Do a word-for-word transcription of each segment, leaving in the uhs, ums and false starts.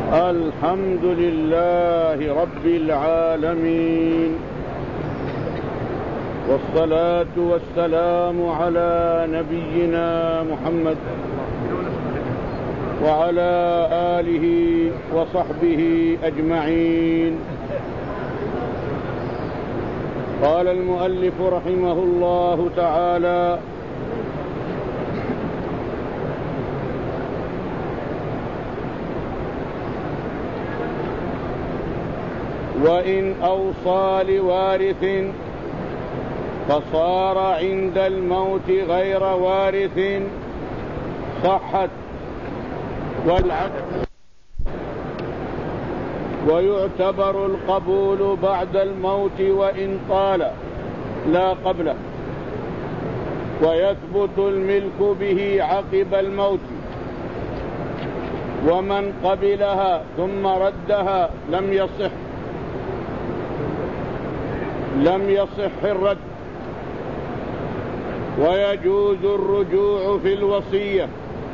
الحمد لله رب العالمين، والصلاة والسلام على نبينا محمد وعلى آله وصحبه أجمعين. قال المؤلف رحمه الله تعالى: وإن أوصى لوارث فصار عند الموت غير وارث صحت، والعكس، ويعتبر القبول بعد الموت وإن طال لا قبله، ويثبت الملك به عقب الموت. ومن قبلها ثم ردها لم يصح لم يصح الرد، ويجوز الرجوع في الوصية.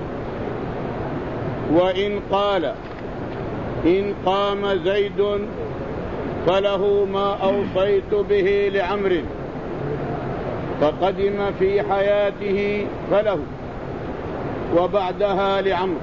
وإن قال: إن قام زيد فله ما أوصيت به لعمرو، فقدم في حياته فله، وبعدها لعمرو.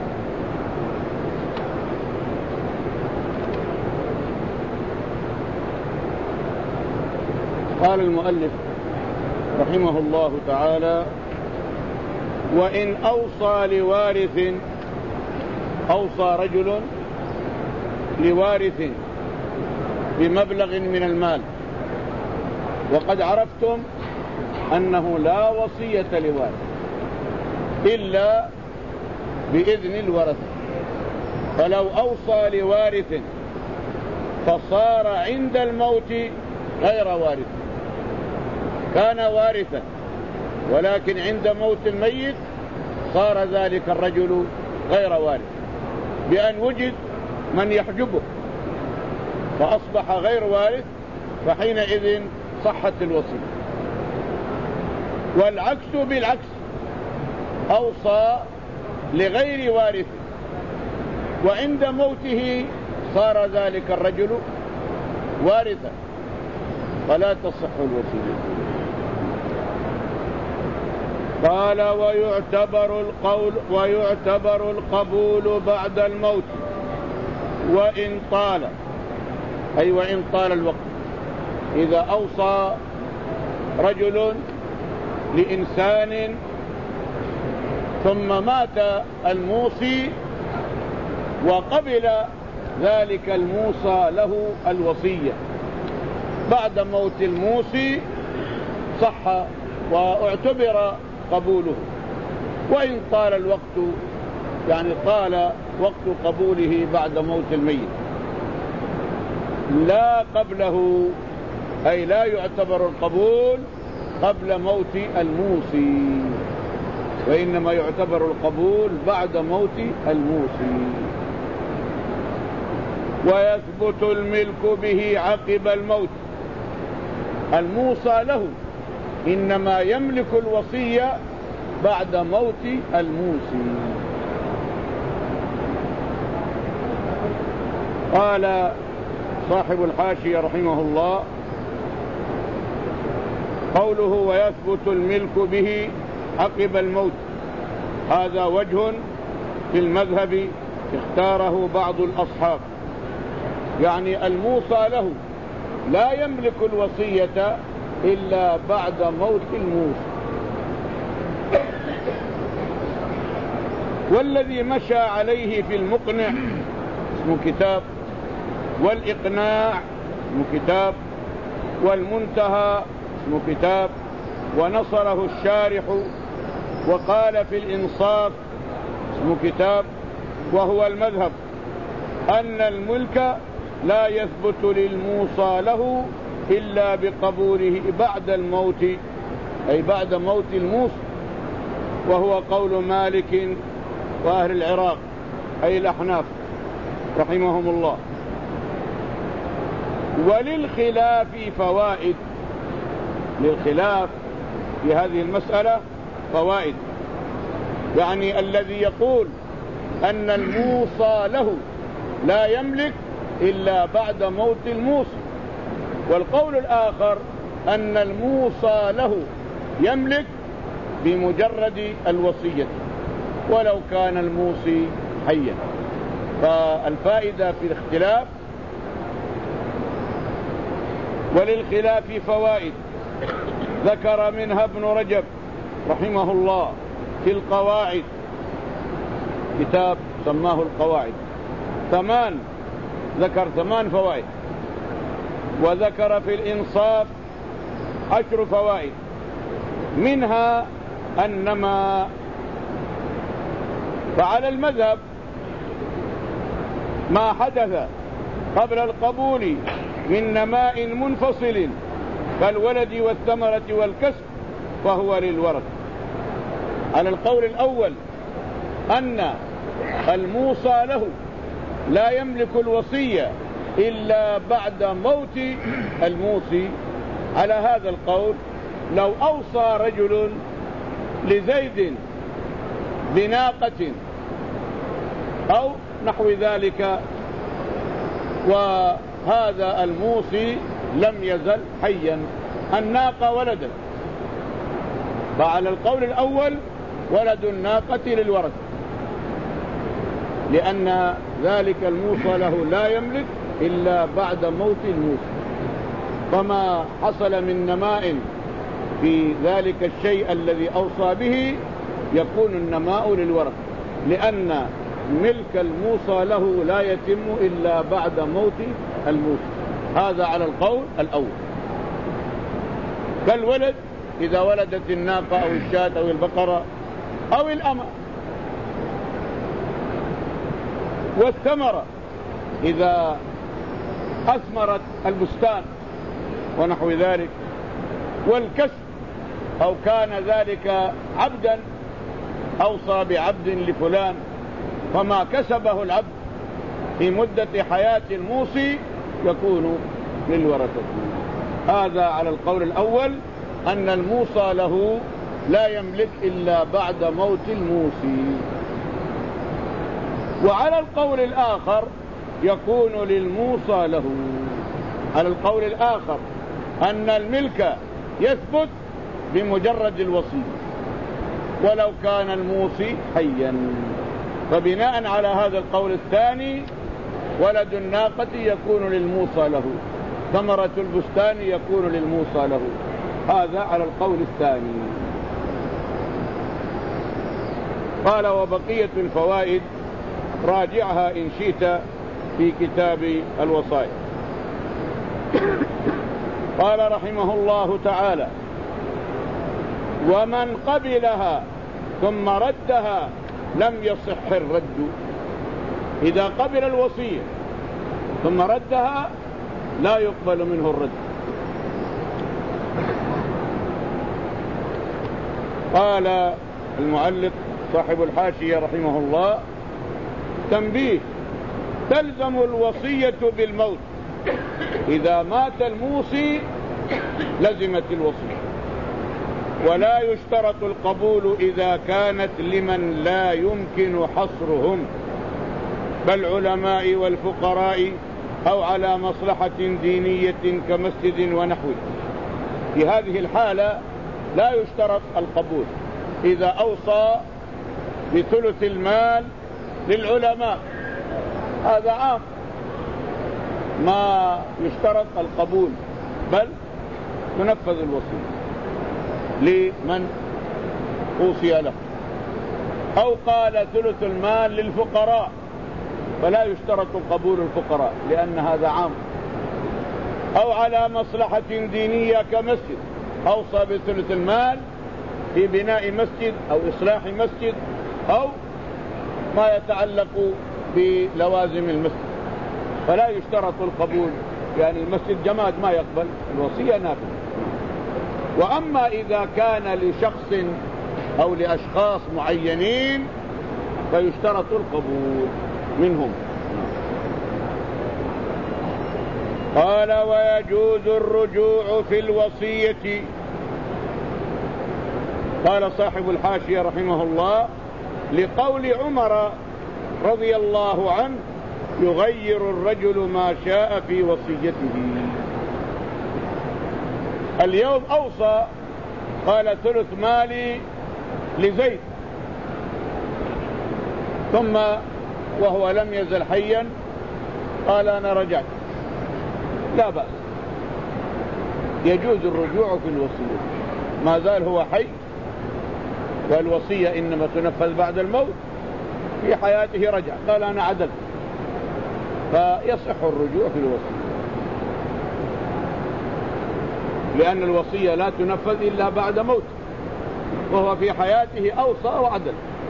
قال المؤلف رحمه الله تعالى: وإن أوصى لوارث، أوصى رجل لوارث بمبلغ من المال، وقد عرفتم أنه لا وصية لوارث إلا بإذن الورثة. فلو أوصى لوارث فصار عند الموت غير وارث، كان وارثا ولكن عند موت الميت صار ذلك الرجل غير وارث، بأن وجد من يحجبه فأصبح غير وارث، فحينئذ صحت الوصية. والعكس بالعكس، أوصى لغير وارث وعند موته صار ذلك الرجل وارثا، فلا تصح الوصية. قال: ويعتبر القول ويعتبر القبول بعد الموت وإن طال، أي وإن طال الوقت. إذا أوصى رجل لإنسان ثم مات الموصي وقبل ذلك الموصى له الوصية بعد موت الموصي، صح واعتبر قبوله. وإن طال الوقت، يعني طال وقت قبوله بعد موت الميت، لا قبله، أي لا يعتبر القبول قبل موت الموصي، وإنما يعتبر القبول بعد موت الموصي. ويثبت الملك به عقب الموت. الموصى له إنما يملك الوصية بعد موت الموصي. قال صاحب الحاشية رحمه الله: قوله ويثبت الملك به عقب الموت، هذا وجه في المذهب اختاره بعض الأصحاب، يعني الموصى له لا يملك الوصية إلا بعد موت الموصى. والذي مشى عليه في المقنع اسمه كتاب، والإقناع اسمه كتاب، والمنتهى اسمه كتاب، ونصره الشارح وقال في الإنصاف اسمه كتاب، وهو المذهب أن الملك لا يثبت للموصى له إلا بقبوله بعد الموت، أي بعد موت الموصى، وهو قول مالك وأهل العراق أي الأحناف رحمهم الله. وللخلاف فوائد، للخلاف في هذه المسألة فوائد. يعني الذي يقول أن الموصى له لا يملك إلا بعد موت الموصي. والقول الآخر أن الموصى له يملك بمجرد الوصية ولو كان الموصي حيا. فالفائدة في الاختلاف، وللخلاف فوائد ذكر منها ابن رجب رحمه الله في القواعد، كتاب سماه القواعد، ثمان ذكر ثمان فوائد، وذكر في الإنصاف عشر فوائد، منها أنما فعلى المذهب ما حدث قبل القبول من نماء منفصل كالولد والثمرة والكسب فهو للورث. على القول الأول أن الموصى له لا يملك الوصية إلا بعد موت الموصي، على هذا القول لو أوصى رجل لزيد بناقة أو نحو ذلك وهذا الموصي لم يزل حيا، الناقة ولدا، فعلى القول الأول ولد الناقة للورث، لأن ذلك الموصى له لا يملك إلا بعد موت الموصي. فما حصل من نماء في ذلك الشيء الذي أوصى به يكون النماء للورث، لأن ملك الموصى له لا يتم إلا بعد موت الموصى. هذا على القول الأول. كالولد إذا ولدت الناقة أو الشاة أو البقرة أو الأمة، والثمرة إذا أثمرت البستان ونحو ذلك، والكسب أو كان ذلك عبدا أوصى بعبد لفلان فما كسبه العبد في مدة حياة الموصي يكون للورثة. هذا على القول الأول أن الموصى له لا يملك إلا بعد موت الموصي. وعلى القول الآخر يكون للموصى له، على القول الآخر أن الملك يثبت بمجرد الوصية ولو كان الموصي حيا. فبناء على هذا القول الثاني ولد الناقة يكون للموصى له، ثمرة البستان يكون للموصى له. هذا على القول الثاني. قال وبقية الفوائد راجعها إن شئت في كتاب الوصايا. قال رحمه الله تعالى ومن قبلها ثم ردها لم يصح الرد. إذا قبل الوصية ثم ردها لا يقبل منه الرد. قال المعلق صاحب الحاشية رحمه الله تنبيه: تلزم الوصية بالموت، إذا مات الموصي لزمت الوصية، ولا يشترط القبول إذا كانت لمن لا يمكن حصرهم كالعلماء والفقراء أو على مصلحة دينية كمسجد ونحوه. في هذه الحالة لا يشترط القبول. إذا أوصى بثلث المال للعلماء هذا عام، ما يشترط القبول بل تنفذ الوصية لمن أوصي له. أو قال ثلث المال للفقراء فلا يشترط قبول الفقراء لأن هذا عام. أو على مصلحة دينية كمسجد، أوصى بثلث المال في بناء مسجد أو إصلاح مسجد أو ما يتعلق بلوازم المسجد فلا يشترط القبول، يعني المسجد جماد ما يقبل، الوصية نافذة. وأما إذا كان لشخص أو لأشخاص معينين فيشترط القبول منهم. قال ويجوز الرجوع في الوصية. قال صاحب الحاشية رحمه الله لقول عمر رضي الله عنه يغير الرجل ما شاء في وصيته. اليوم أوصى قال ثلث مالي لزيد، ثم وهو لم يزل حيا قال أنا رجعت، لا بأس، يجوز الرجوع في الوصية ما زال هو حي، والوصية إنما تنفذ بعد الموت، في حياته رجع قال أنا عدلت، فيصح الرجوع في الوصية، لأن الوصية لا تنفذ إلا بعد موت، وهو في حياته أوصى وعدل.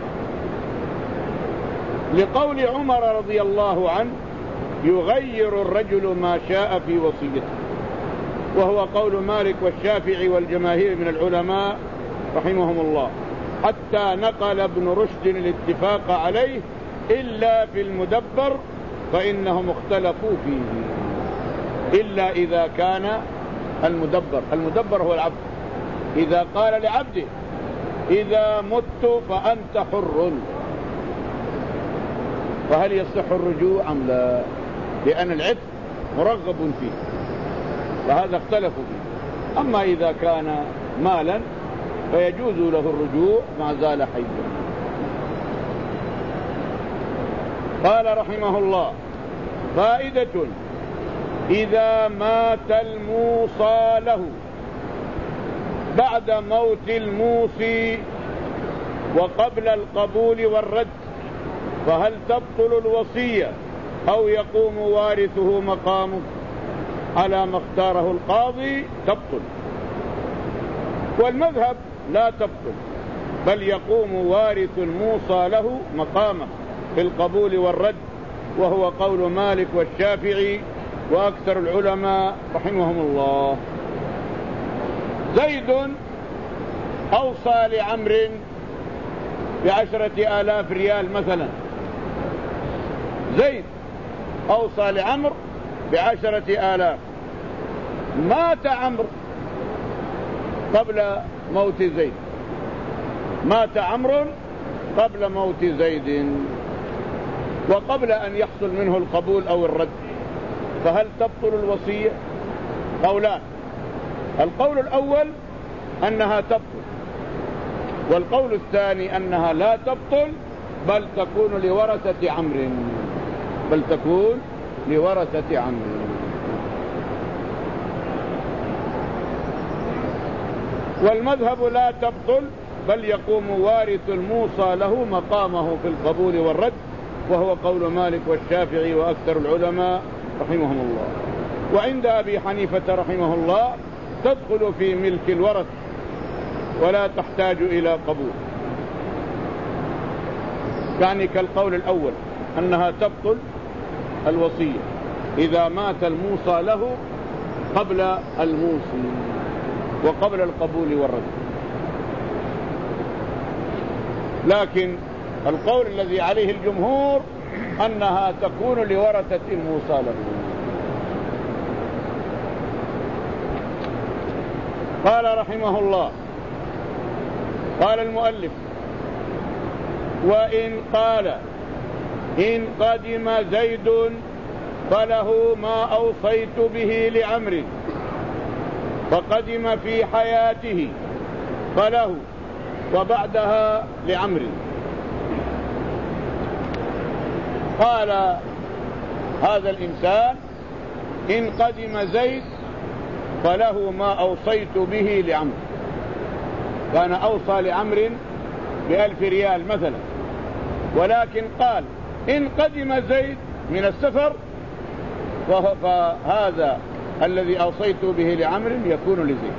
لقول عمر رضي الله عنه يغير الرجل ما شاء في وصيته، وهو قول مالك والشافعي والجماهير من العلماء رحمهم الله، حتى نقل ابن رشد الاتفاق عليه إلا في المدبر فإنهم اختلفوا فيه، إلا إذا كان المدبر، المدبر هو العبد، إذا قال لعبده إذا مت فأنت حر، فهل يصح الرجوع أم لا؟ لأن العتق مرغب فيه، فهذا اختلفوا فيه. أما إذا كان مالا فيجوز له الرجوع ما زال حيا. قال رحمه الله: فائدة: إذا مات الموصى له بعد موت الموصي وقبل القبول والرد، فهل تبطل الوصية أو يقوم وارثه مقامه؟ على ما اختاره القاضي تبطل، والمذهب لا تبطل، بل يقوم وارث الموصى له مقامه في القبول والرد، وهو قول مالك والشافعي وأكثر العلماء رحمهم الله. زيد أوصى لعمر بعشرة آلاف ريال مثلا، زيد أوصى لعمر بعشرة آلاف، مات عمرو قبل موت زيد، مات عمرو قبل موت زيد وقبل أن يحصل منه القبول أو الرد، فهل تبطل الوصية؟ قولان: القول الأول أنها تبطل، والقول الثاني أنها لا تبطل، بل تكون لورثة عمرو، بل تكون لورثة عمرو. والمذهب لا تبطل، بل يقوم وارث الموصى له مقامه في القبول والرد، وهو قول مالك والشافعي وأكثر العلماء رحمهم الله. وعند أبي حنيفة رحمه الله تدخل في ملك الورث ولا تحتاج إلى قبول، يعني كالقول الأول أنها تبطل الوصية إذا مات الموصى له قبل الموصي وقبل القبول والرد. لكن القول الذي عليه الجمهور أنها تكون لورثة الموصى له. قال رحمه الله: قال المؤلف: وإن قال إن قدم زيد فله ما أوصيت به لعمر، فقدم في حياته فله وبعدها لعمر. قال هذا الإنسان: إن قدم زيد فله ما أوصيت به لعمر، كان أوصى لعمر بألف ريال مثلا، ولكن قال إن قدم زيد من السفر فهذا الذي أوصيت به لعمر يكون لزيد.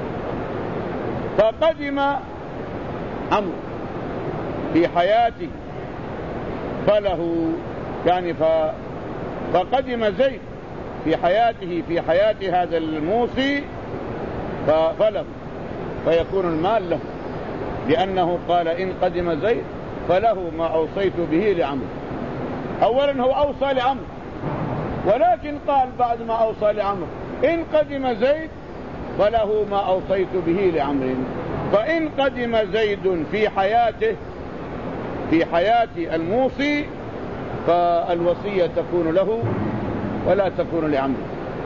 فقدم عمرو في حياته فله، يعني فقدم زيد في حياته في حياة هذا الموصي فله، فيكون المال له، لأنه قال إن قدم زيد فله ما أوصيت به لعمرو. أولا هو أوصى لعمرو، ولكن قال بعد ما أوصى لعمرو إن قدم زيد فله ما أوصيت به لعمرو. فإن قدم زيد في حياته في حياة الموصي فالوصية تكون له ولا تكون لعمرو،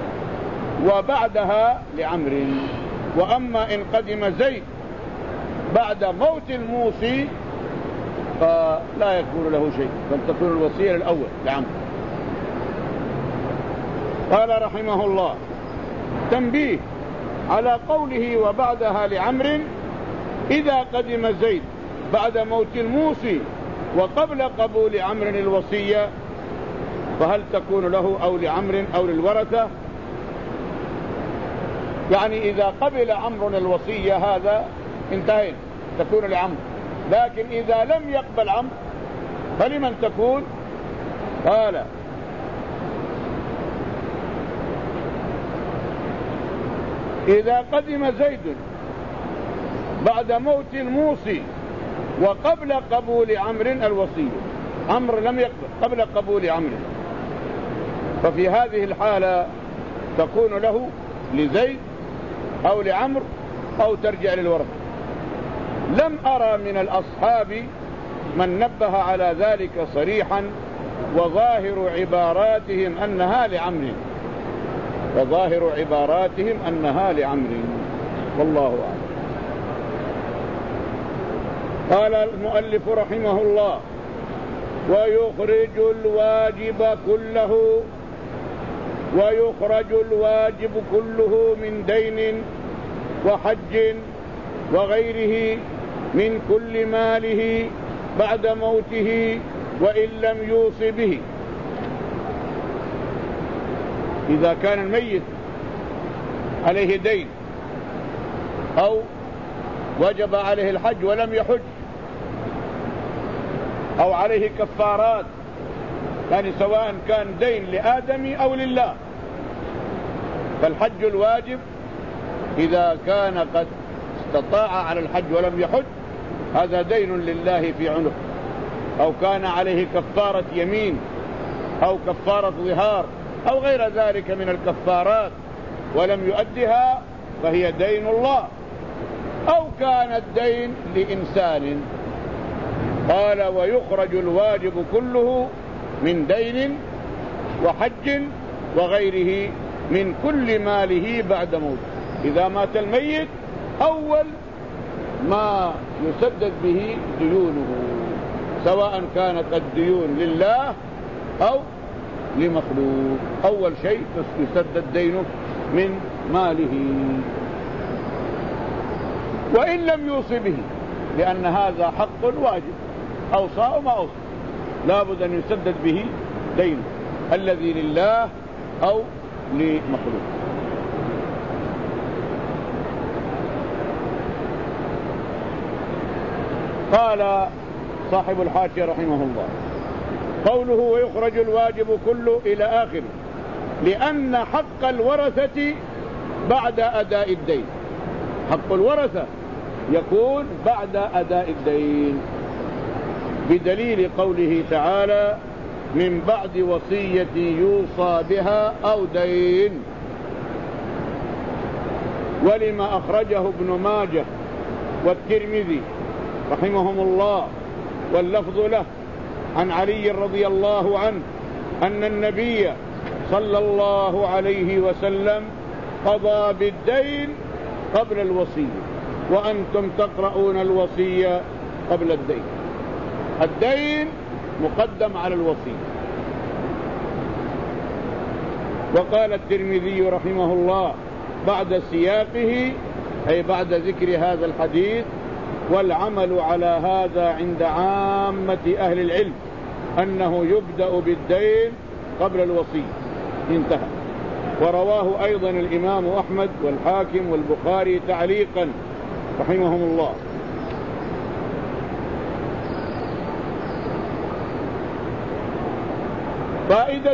وبعدها لعمرو. وأما إن قدم زيد بعد موت الموصي فلا يكون له شيء، بل تكون الوصية للأول لعمرو. قال رحمه الله: تنبيه على قوله وبعدها لعمرو: إذا قدم زيد بعد موت الموصي وقبل قبول عمرو الوصية فهل تكون له أو لعمرو أو للورثة؟ يعني إذا قبل عمرو الوصية هذا انتهينا، تكون لعمرو. لكن إذا لم يقبل عمرو فلمن تكون؟ قال: إذا قدم زيد بعد موت الموصي وقبل قبول عمرو الوصية، عمرو لم يقبل قبل قبول عمرو، ففي هذه الحالة تكون له لزيد أو لعمرو أو ترجع للورثة. لم أرى من الأصحاب من نبه على ذلك صريحا، وظاهر عباراتهم أنها لعمرو وظاهر عباراتهم أنها لعمرو، والله أعلم. قال المؤلف رحمه الله: ويخرج الواجب كله ويخرج الواجب كله من دين وحج وغيره من كل ماله بعد موته وإن لم يوص به. إذا كان الميت عليه دين أو وجب عليه الحج ولم يحج، أو عليه كفارات، يعني سواء كان دين لآدم أو لله، فالحج الواجب إذا كان قد استطاع على الحج ولم يحج هذا دين لله في عنق، أو كان عليه كفارة يمين أو كفارة ظهار أو غير ذلك من الكفارات ولم يؤدها فهي دين الله، أو كان الدين لإنسان. قال: ويخرج الواجب كله من دين وحج وغيره من كل ماله بعد موته. إذا مات الميت أول ما يسدد به ديونه، سواء كانت الديون لله أو لمخلوق، أول شيء يسدد دينه من ماله، وإن لم يوصي به، لأن هذا حق واجب، أوصى أو ما أوصى لابد أن يسدد به دينه الذي لله أو لمخلوق. قال صاحب الحاشية رحمه الله: قوله ويخرج الواجب كله إلى آخره، لأن حق الورثة بعد أداء الدين، حق الورثة يكون بعد أداء الدين، بدليل قوله تعالى: من بعد وصية يوصى بها أو دين. ولما أخرجه ابن ماجه والترمذي رحمهم الله واللفظ له عن علي رضي الله عنه أن النبي صلى الله عليه وسلم قضى بالدين قبل الوصية، وأنتم تقرؤون الوصية قبل الدين. الدين مقدم على الوصية. وقال الترمذي رحمه الله بعد سياقه، أي بعد ذكر هذا الحديث: والعمل على هذا عند عامة أهل العلم أنه يبدأ بالدين قبل الوصية. انتهى. ورواه أيضا الإمام أحمد والحاكم والبخاري تعليقا رحمهم الله. فائدة: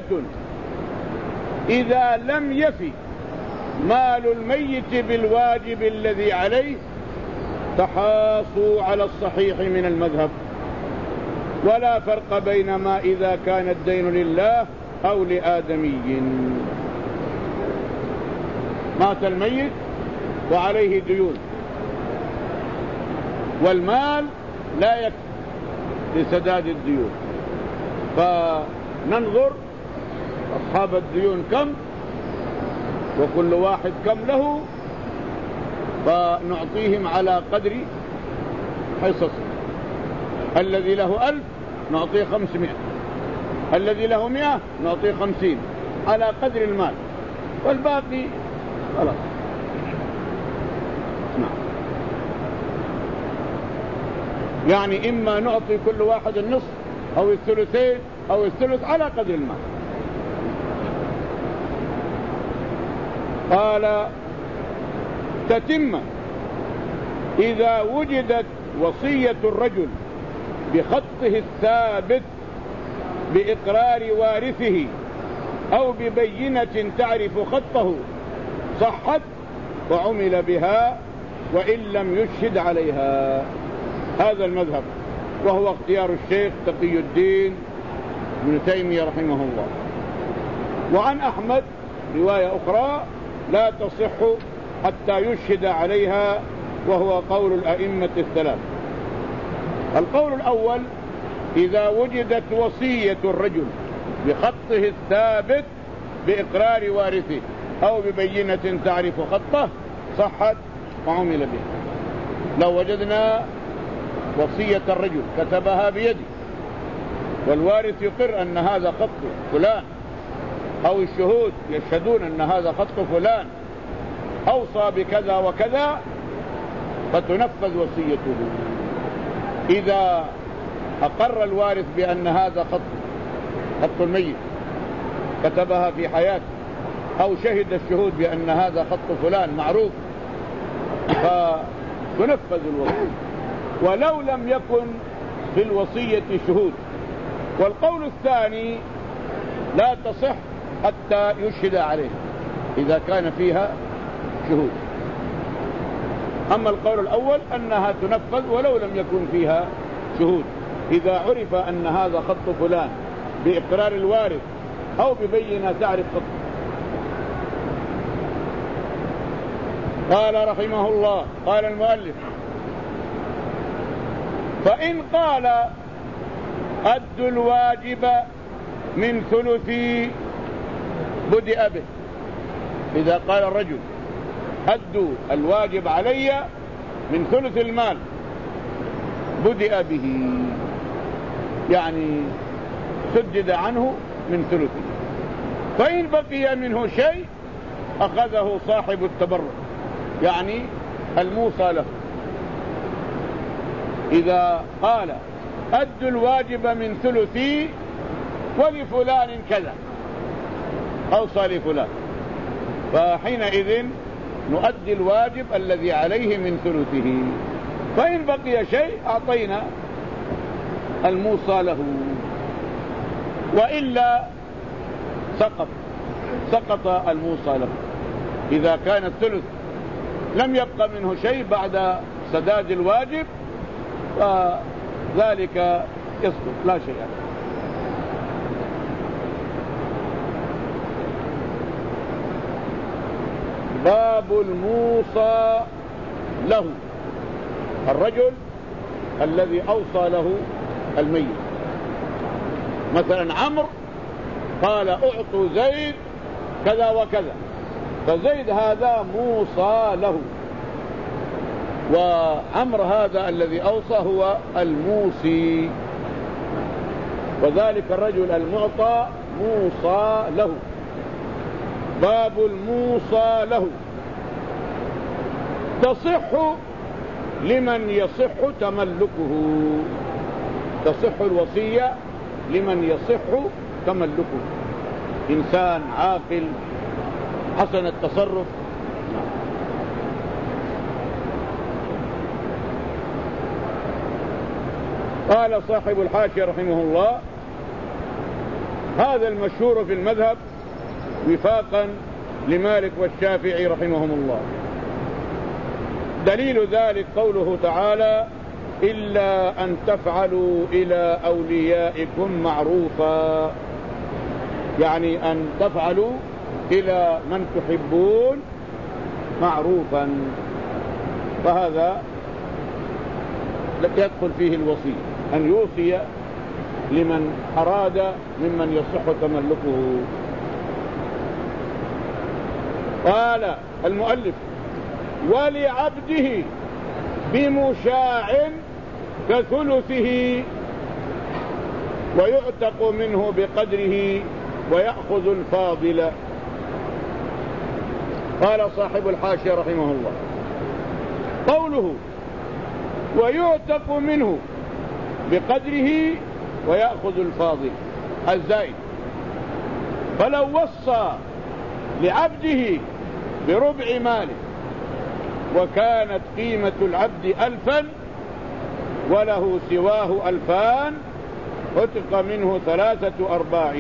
إذا لم يفي مال الميت بالواجب الذي عليه تحاصوا على الصحيح من المذهب، ولا فرق بينما إذا كان الدين لله أو لآدمي. مات الميت وعليه ديون، والمال لا يكفي لسداد الديون، ف ننظر أصحاب الديون كم وكل واحد كم له، فنعطيهم على قدر حصص. الذي له ألف نعطيه خمسمائة، الذي له مئة نعطيه خمسين، على قدر المال، والباقي خلاص. نعم. يعني إما نعطي كل واحد النصف أو الثلثين أو الثلث على قدر المال. قال تتم إذا وجدت وصية الرجل بخطه الثابت بإقرار وارثه أو ببينة تعرف خطه صحت وعمل بها وإن لم يشهد عليها. هذا المذهب، وهو اختيار الشيخ تقي الدين ابن تيمية رحمه الله. وعن أحمد رواية أخرى لا تصح حتى يشهد عليها، وهو قول الأئمة الثلاث. القول الأول: إذا وجدت وصية الرجل بخطه الثابت بإقرار وارثه أو ببينة تعرف خطه صحت وعمل بها. لو وجدنا وصية الرجل كتبها بيده والوارث يقر أن هذا خط فلان، أو الشهود يشهدون أن هذا خط فلان أوصى بكذا وكذا، فتنفذ وصيته. إذا أقر الوارث بأن هذا خط خط الميت كتبها في حياته، أو شهد الشهود بأن هذا خط فلان معروف، فتنفذ الوصية ولو لم يكن في الوصية شهود. والقول الثاني: لا تصح حتى يشهد عليه إذا كان فيها شهود. أما القول الأول أنها تنفذ ولو لم يكن فيها شهود، إذا عرف أن هذا خط فلان بإقرار الوارث أو ببينة تعرف خطه. قال رحمه الله، قال المؤلف: فإن قال أد الواجب من ثلثي بدأ به. إذا قال الرجل أد الواجب علي من ثلث المال بدأ به، يعني سدد عنه من ثلثه، فإن بقي منه شيء أخذه صاحب التبرع، يعني الموصى له. إذا قال أد الواجب من ثلثي ولفلان كذا، أوصى لفلان، فحينئذ نؤدي الواجب الذي عليه من ثلثه، فإن بقي شيء أعطينا الموصى له، وإلا سقط سقط الموصى له. إذا كان الثلث لم يبقى منه شيء بعد سداد الواجب فذلك يسقط لا شيء. باب الموصى له: الرجل الذي أوصى له الميت. مثلا عمرو قال أعطوا زيد كذا وكذا، فزيد هذا موصى له، وعمر هذا الذي أوصى هو الموصي، وذلك الرجل المعطى موصى له. باب الموصى له: تصح لمن يصح تملكه. تصح الوصية لمن يصح تملكه، إنسان عاقل حسن التصرف. قال صاحب الحاشية رحمه الله: هذا المشهور في المذهب وفاقا لمالك والشافعي رحمهم الله. دليل ذلك قوله تعالى: إلا أن تفعلوا إلى أوليائكم معروفا، يعني أن تفعلوا إلى من تحبون معروفا، فهذا يدخل فيه الوصي، أن يوصي لمن أراد ممن يصح تملكه. قال المؤلف: ولعبده بمشاع كثلثه ويعتق منه بقدره ويأخذ الفاضل. قال صاحب الحاشية رحمه الله: قوله ويعتق منه بقدره ويأخذ الفاضل الزائد، فلو وصى لعبده بربع ماله وكانت قيمة العبد ألفا وله سواه ألفان عتق منه ثلاثة أرباعه.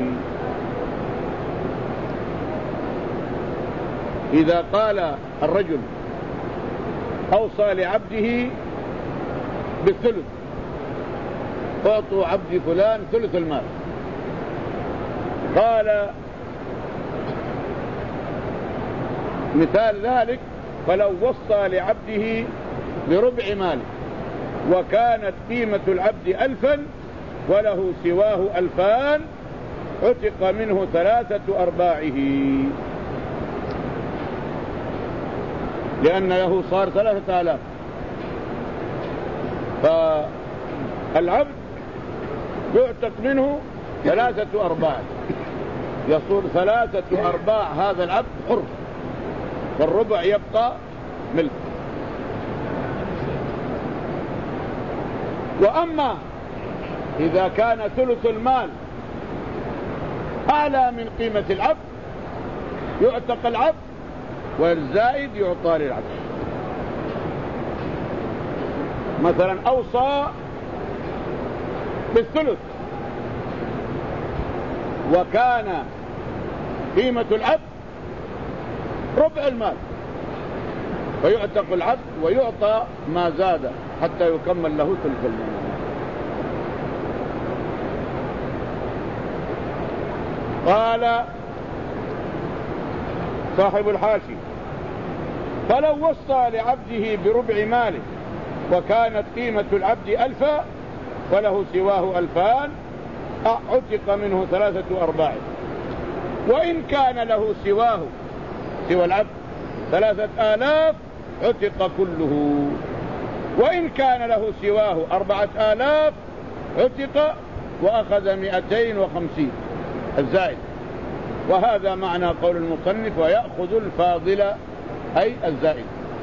إذا قال الرجل أوصى لعبده بالثلث: أعطوا عبد فلان ثلث المال، قال مثال ذلك: فلو وصى لعبده بربع ماله وكانت قيمة العبد ألفا وله سواه ألفان عتق منه ثلاثة أرباعه، لأن له صار ثلاثة آلاف. فالعبد يعتق منه ثلاثة أرباع، يصير ثلاثة أرباع هذا العبد حر، والربع يبقى ملك. وأما إذا كان ثلث المال أعلى من قيمة العبد يعتق العبد والزائد يعطى للعبد. مثلا أوصى بالثلث وكان قيمة العبد ربع المال، فيعتق العبد ويعطى ما زاد حتى يكمل له ثلث المال. قال صاحب الحاشي: فلو وصى لعبده بربع ماله وكانت قيمة العبد ألفا وله سواه ألفان عتق منه ثلاثة أرباع. وإن كان له سواه سوى العبد ثلاثة آلاف عتق كله، وإن كان له سواه أربعة آلاف عتق وأخذ مئتين وخمسين الزائد. وهذا معنى قول المصنف: ويأخذ الفاضل أي الزائد.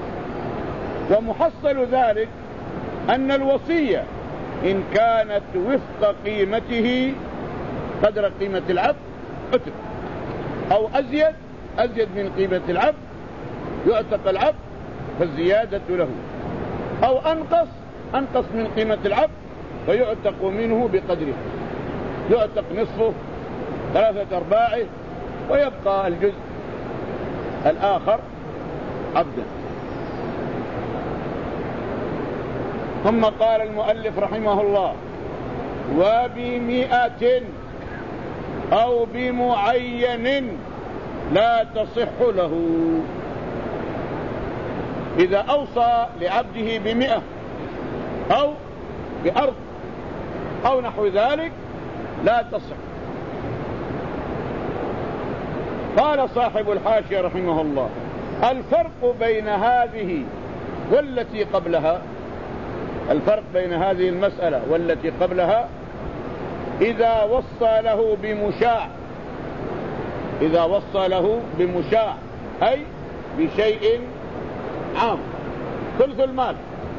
ومحصل ذلك أن الوصية إن كانت وفق قيمته قدر قيمة العبد عتق، أو أزيد أزيد من قيمة العبد يعتق العبد فالزيادة له، أو أنقص أنقص من قيمة العبد فيعتق منه بقدره، يعتق نصفه ثلاثة أرباعه ويبقى الجزء الآخر عبدا. ثم قال المؤلف رحمه الله: وبمئة أو بمعين لا تصح له. إذا أوصى لعبده بمئة أو بأرض أو نحو ذلك لا تصح. قال صاحب الحاشية رحمه الله: الفرق بين هذه والتي قبلها، الفرق بين هذه المسألة والتي قبلها إذا وصى له بمشاع، إذا وصى له بمشاع أي بشيء عام ثلث المال،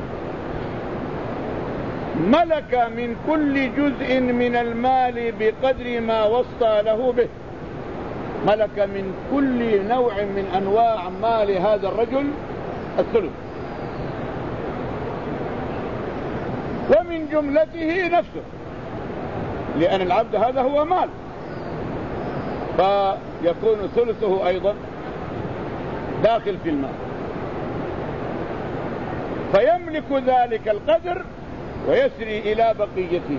ملك من كل جزء من المال بقدر ما وصى له به، ملك من كل نوع من أنواع مال هذا الرجل الثلث، ومن جملته نفسه، لأن العبد هذا هو مال، فيكون ثلثه أيضا داخل في المال، فيملك ذلك القدر ويسري إلى بقيته،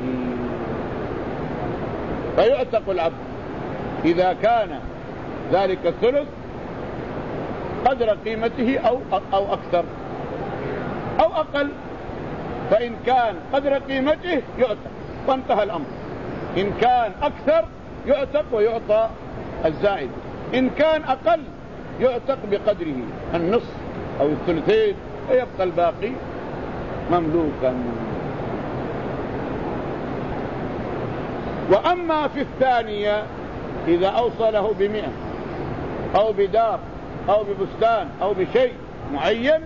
فيعتق العبد إذا كان ذلك الثلث قدر قيمته أو أو أكثر أو أقل، فإن كان قدر قيمته يعتق وانتهى الأمر. إن كان أكثر يعتق ويعطى الزائد، إن كان أقل يعتق بقدره النصف أو الثلثين ويبقى الباقي مملوكا. وأما في الثانية إذا أوصى له بمئة أو بدار أو ببستان أو بشيء معين،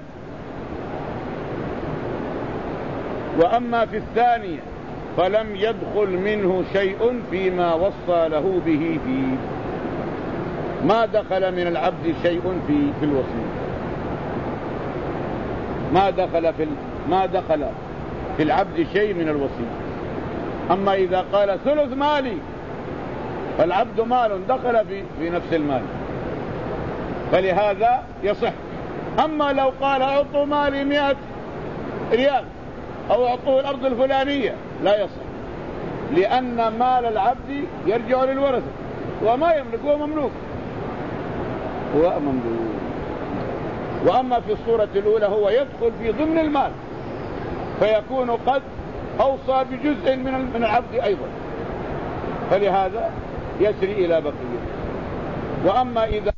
وأما في الثانية فلم يدخل منه شيء فيما وصى له به فيه، ما دخل من العبد شيء في في الوصية، ما دخل في ما دخل في العبد شيء من الوصية. أما إذا قال ثلث مالي فالعبد مال دخل في في نفس المال، فلهذا يصح. أما لو قال أعطوا مالي مئة ريال أو أعطوا الأرض الفلانية لا يصح، لأن مال العبد يرجع للورثة وما يملك، هو مملوك، هو مملوك. وأما في الصورة الأولى هو يدخل في ضمن المال فيكون قد أوصى بجزء من من العبد أيضا، فلهذا يسري إلى بقية. وأما إذا